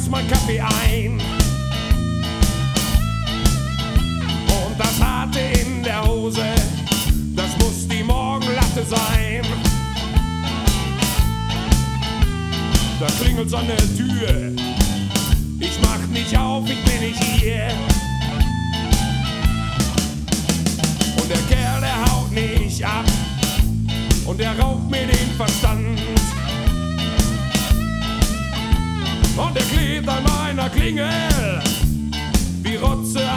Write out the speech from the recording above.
mein Kaffee ein. Und das Harte in der Hose, das muss die Morgenlatte sein. Da klingelt's an der Tür, ich mach nicht auf, ich bin nicht hier. Und der Kerl, der haut nicht ab und der raubt mir den Verstand. Und der klebt an meiner Klingel wie Rotze